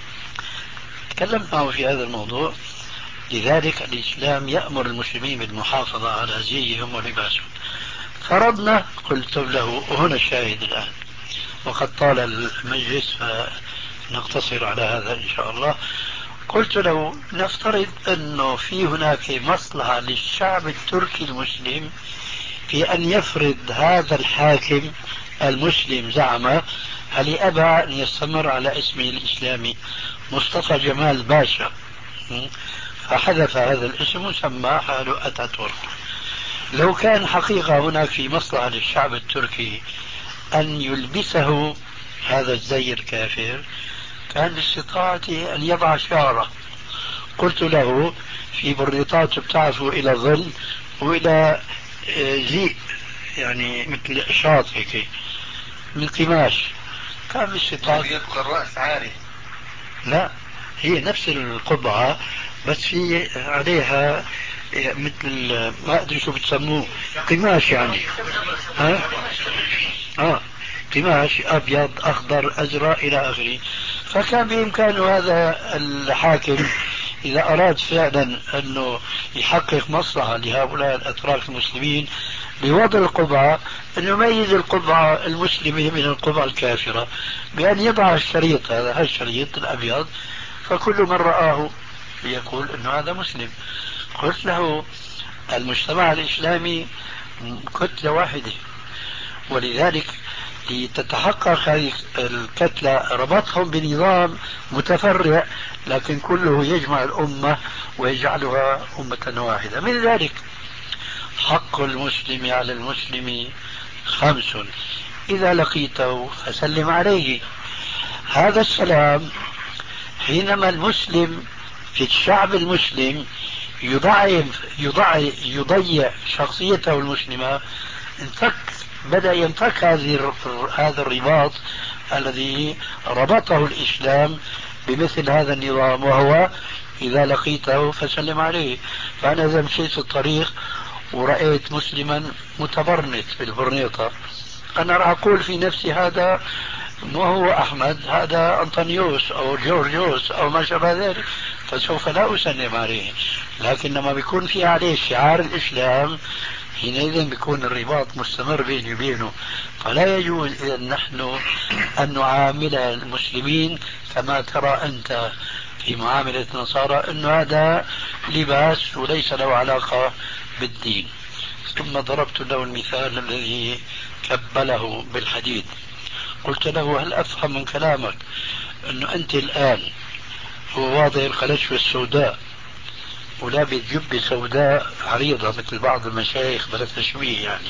تكلمت معه في هذا الموضوع. لذلك الإسلام يأمر المسلمين بالمحافظة على زيهم ولباسهم. فرضنا، قلت له، وهنا الشاهد الآن وقد طال المجلس فنقتصر على هذا إن شاء الله. قلت له نفترض أنه في هناك مصلحة للشعب التركي المسلم في أن يفرض هذا الحاكم المسلم، زعم هل أبى أن يستمر على اسمه الإسلامي مصطفى جمال باشا، فحذف هذا الاسم وسمى حاله أتاتورك. لو كان حقيقة هناك في مصلحة للشعب التركي أن يلبسه هذا الزي الكافر، كان باستطاعته أن يضع شعره. قلت له في بريطات بتعرفوا إلى ظل وإلى زي يعني مثل شاط هيك من قماش، كان باستطاعته يبقى الرأس عاري. لا، هي نفس القبعة بس في عليها مثل ما أدري شو بتسموه، قماش يعني، ها؟ آه قماش أبيض أخضر أزرق إلى آخره. فكان بإمكانه هذا الحاكم إذا أراد فعلا أنه يحقق مصلحة لهؤلاء الأتراك المسلمين بوضع القبعة، أن يميز القبعة المسلمة من القبعة الكافرة بأن يضع الشريط هذا الشريط الأبيض، فكل من رآه يقول أنه هذا مسلم. قلت له المجتمع الإسلامي كتلة واحدة، ولذلك لتتحقق هذه الكتلة ربطهم بنظام متفرع لكن كله يجمع الأمة ويجعلها أمة واحدة. من ذلك حق المسلم على المسلم خمس: إذا لقيته فسلم عليه. هذا السلام حينما المسلم في الشعب المسلم يضيع يضيع شخصيته المسلمة، انفك بدأ ينفك هذه هذا الرباط الذي ربطه الإسلام بمثل هذا النظام، وهو إذا لقيته فسلم عليه. فأنا إذا مشيت في الطريق ورأيت مسلما متبرنت بالبرنيطة، أنا راح أقول في نفسي هذا ما هو أحمد، هذا أنطونيوس أو جورجيوس أو ما شابه ذلك، فسوف لا أسلم عليه. لكن لما بيكون في عليه شعار الإسلام حينئذ بيكون الرباط مستمر بيني وبينه. فلا يجوز إذا نحن أن نعامل المسلمين كما ترى أنت في معاملة النصارى، أن هذا لباس وليس له علاقة بالدين. ثم ضربت له المثال الذي كبله بالحديد. قلت له هل أفهم من كلامك أنه أنت الآن هو واضع القلشوة السوداء ولابس جبة سوداء عريضة مثل بعض المشايخ بلا تشويه يعني.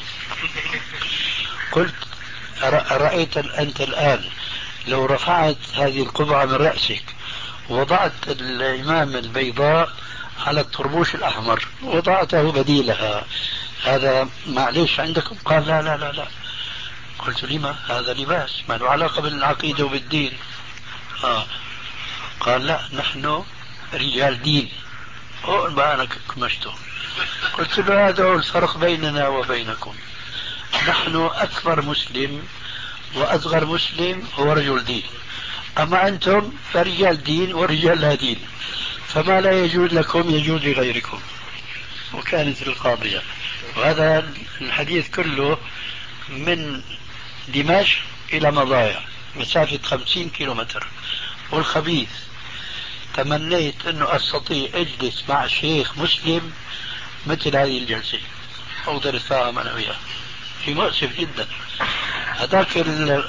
قلت أرأيت أنت الآن لو رفعت هذه القبعة من رأسك ووضعت الإمامة البيضاء على الطربوش الأحمر وضعته بديلها، هذا معليش عندكم؟ قال لا لا لا لا. قلت لما؟ هذا لباس ما له علاقة بالعقيدة وبالدين. آه. قال لا نحن رجال دين. هون بقى أنا كمشته، قلت له هذا هو الفرق بيننا وبينكم، نحن أكبر مسلم وأصغر مسلم هو رجل دين، أما أنتم فرجال دين ورجال لا دين، فما لا يجوز لكم يجوز لغيركم. وكانت القاضية. وهذا الحديث كله من دمشق إلى مضايا مسافة خمسين كيلومتر. والخبيث تمنيت أنه أستطيع أجلس مع شيخ مسلم مثل هذه الجلسة، أقدر أتفاهم أنا وياه. في مؤسف جدا. هذاك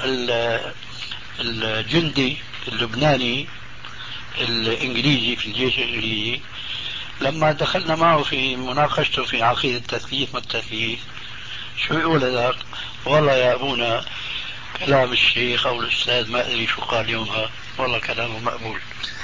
الجندي اللبناني الإنجليزي في الجيش الإنجليزي لما دخلنا معه في مناقشته في عقيدة التثليث ما التثليث، شو يقول هذاك؟ والله يا أبونا كلام الشيخ أو الأستاذ ما أدري شو قال يومها، والله كلامه مقبول.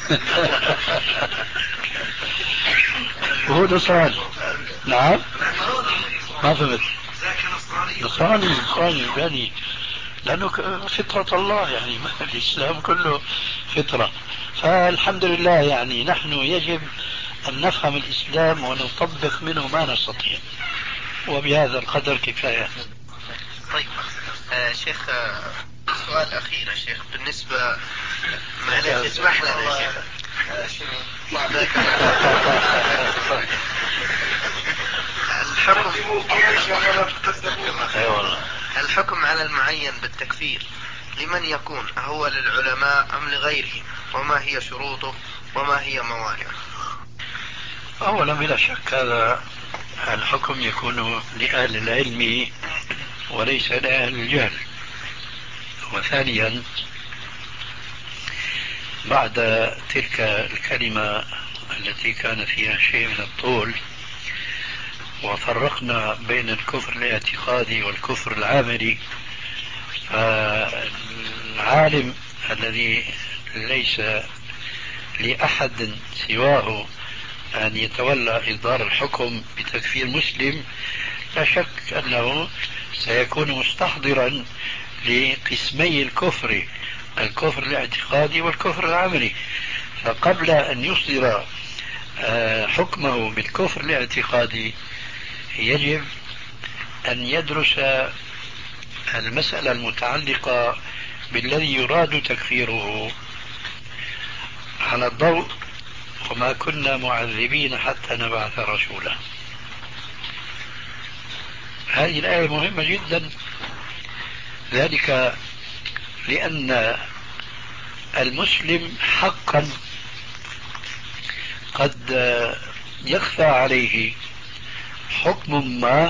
وهو نصراني. نعم ما فهمت. نصراني نصراني يعني لأنه فطرة الله، يعني الإسلام كله فطرة. فالحمد لله يعني نحن يجب أن نفهم الإسلام ونطبق منه ما نستطيع، وبهذا القدر كفاية. طيب آه شيخ، آه سؤال أخير يا شيخ، بالنسبة معلش اسمح لنا يا شيخ. الحكم الحكم على المعين بالتكفير لمن يكون؟ هو للعلماء أم لغيرهم؟ وما هي شروطه وما هي موانعه؟ أولا بلا شك هذا الحكم يكون لأهل العلم وليس لأهل الجهل. وثانيا بعد تلك الكلمة التي كان فيها شيء من الطول وفرقنا بين الكفر الاعتقادي والكفر العملي، فالعالم الذي ليس لأحد سواه أن يتولى إصدار الحكم بتكفير مسلم لا شك أنه سيكون مستحضرا لقسمي الكفر، الكفر الاعتقادي والكفر العملي. فقبل أن يصدر حكمه بالكفر الاعتقادي يجب أن يدرس المسألة المتعلقة بالذي يراد تكفيره على الضوء وما كنا معذبين حتى نبعث رسولا. هذه الآية مهمة جدا، ذلك لأن المسلم حقا قد يخفى عليه حكم ما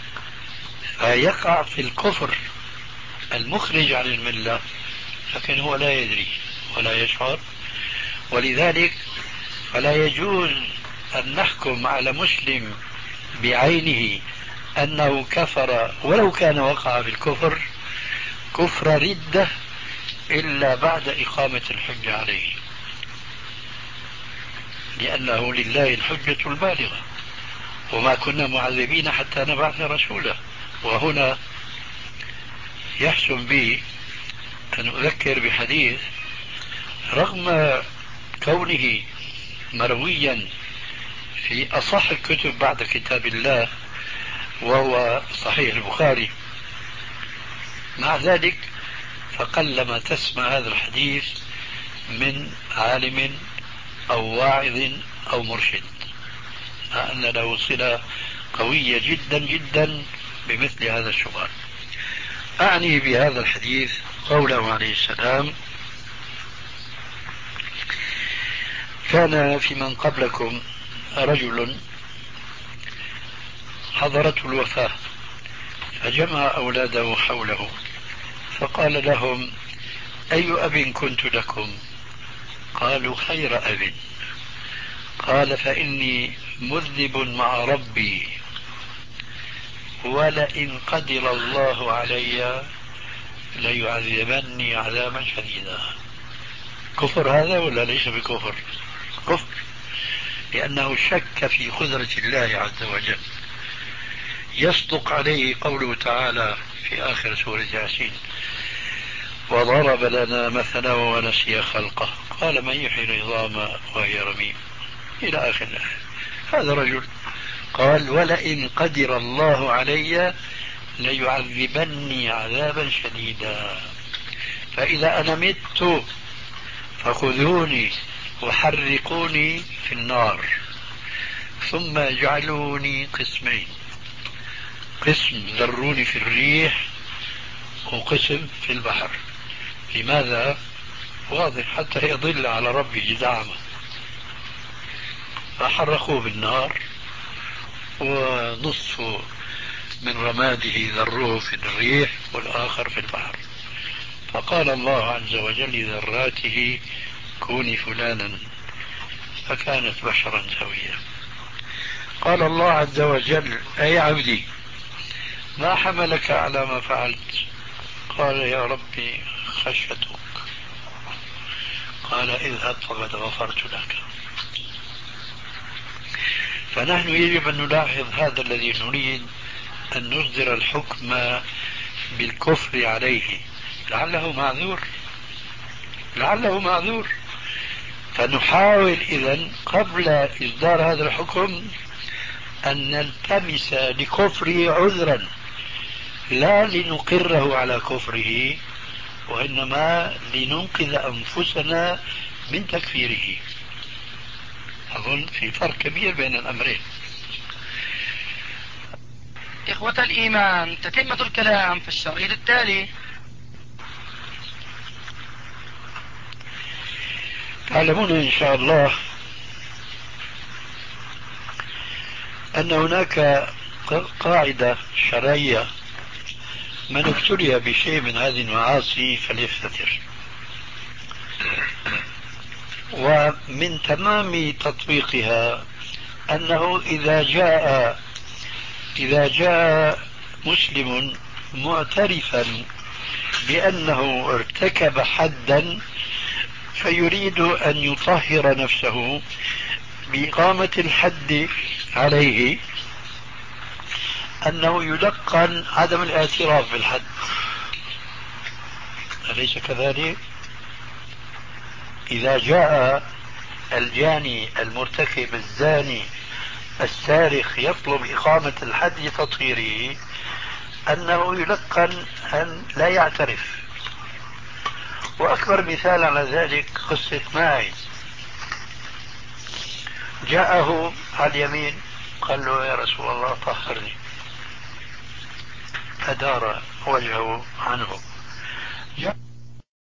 فيقع في الكفر المخرج عن الملة، لكن هو لا يدري ولا يشعر. ولذلك فلا يجوز أن نحكم على مسلم بعينه أنه كفر ولو كان وقع في الكفر كفر ردة إلا بعد إقامة الحجة عليه، لأنه لله الحجة البالغة وما كنا معذبين حتى نبعث رسولا. وهنا يحسن بي أن أذكر بحديث رغم كونه مرويا في أصح الكتب بعد كتاب الله وهو صحيح البخاري، مع ذلك فقلما تسمع هذا الحديث من عالم أو واعظ أو مرشد، مع أن له صلة قوية جدا جدا بمثل هذا السؤال. أعني بهذا الحديث قوله عليه السلام: كان في من قبلكم رجل حضرته الوفاة فجمع أولاده حوله فقال لهم: أي أب كنت لكم؟ قالوا: خير أب. قال: فإني مذنب مع ربي ولئن قدر الله علي ليعذبني عذابا شديدا. كفر هذا ولا ليس بكفر؟ كفر، لأنه شك في قدرة الله عز وجل. يصدق عليه قوله تعالى في آخر سورة ياسين: وضرب لنا مثلا ونسي خلقه قال من يحيي العظام وهي رميم إلى آخر الآية. هذا رجل قال ولئن قدر الله علي ليعذبني عذابا شديدا، فإذا أنا مت فخذوني وحرقوني في النار ثم اجعلوني قسمين، قسم ذروني في الريح وقسم في البحر. لماذا؟ واضح، حتى يضل على ربه زعمه. فحرقوه بالنار ونصف من رماده ذروه في الريح والآخر في البحر. فقال الله عز وجل لذراته كوني فلانا فكانت بشرا سويا. قال الله عز وجل أي عبدي ما حملك على ما فعلت؟ قال يا ربي خشيتك. قال اذهب فقد غفرت لك. فنحن يجب أن نلاحظ هذا الذي نريد أن نصدر الحكم بالكفر عليه لعله معذور، لعله معذور. فنحاول إذن قبل إصدار هذا الحكم أن نلتمس لكفره عذرا، لا لنقره على كفره وإنما لننقذ أنفسنا من تكفيره. أظن في فرق كبير بين الأمرين. إخوة الإيمان، تتمة الكلام في الشريط التالي. تعلمون إن شاء الله أن هناك قاعدة شرعية: من ابتلي بشيء من هذه المعاصي فليستتر. ومن تمام تطبيقها أنه إذا جاء إذا جاء مسلم معترفا بأنه ارتكب حدا فيريد أن يطهر نفسه بإقامة الحد عليه، أنه يلقن عدم الاعتراف بالحد. أليس كذلك؟ إذا جاء الجاني المرتكب الزاني السارق يطلب إقامة الحد لتطهيره، أنه يلقن أن لا يعترف. وأكبر مثال على ذلك قصة ماعز. جاءه على اليمين قال له يا رسول الله طهرني، فدار وجهه عنه.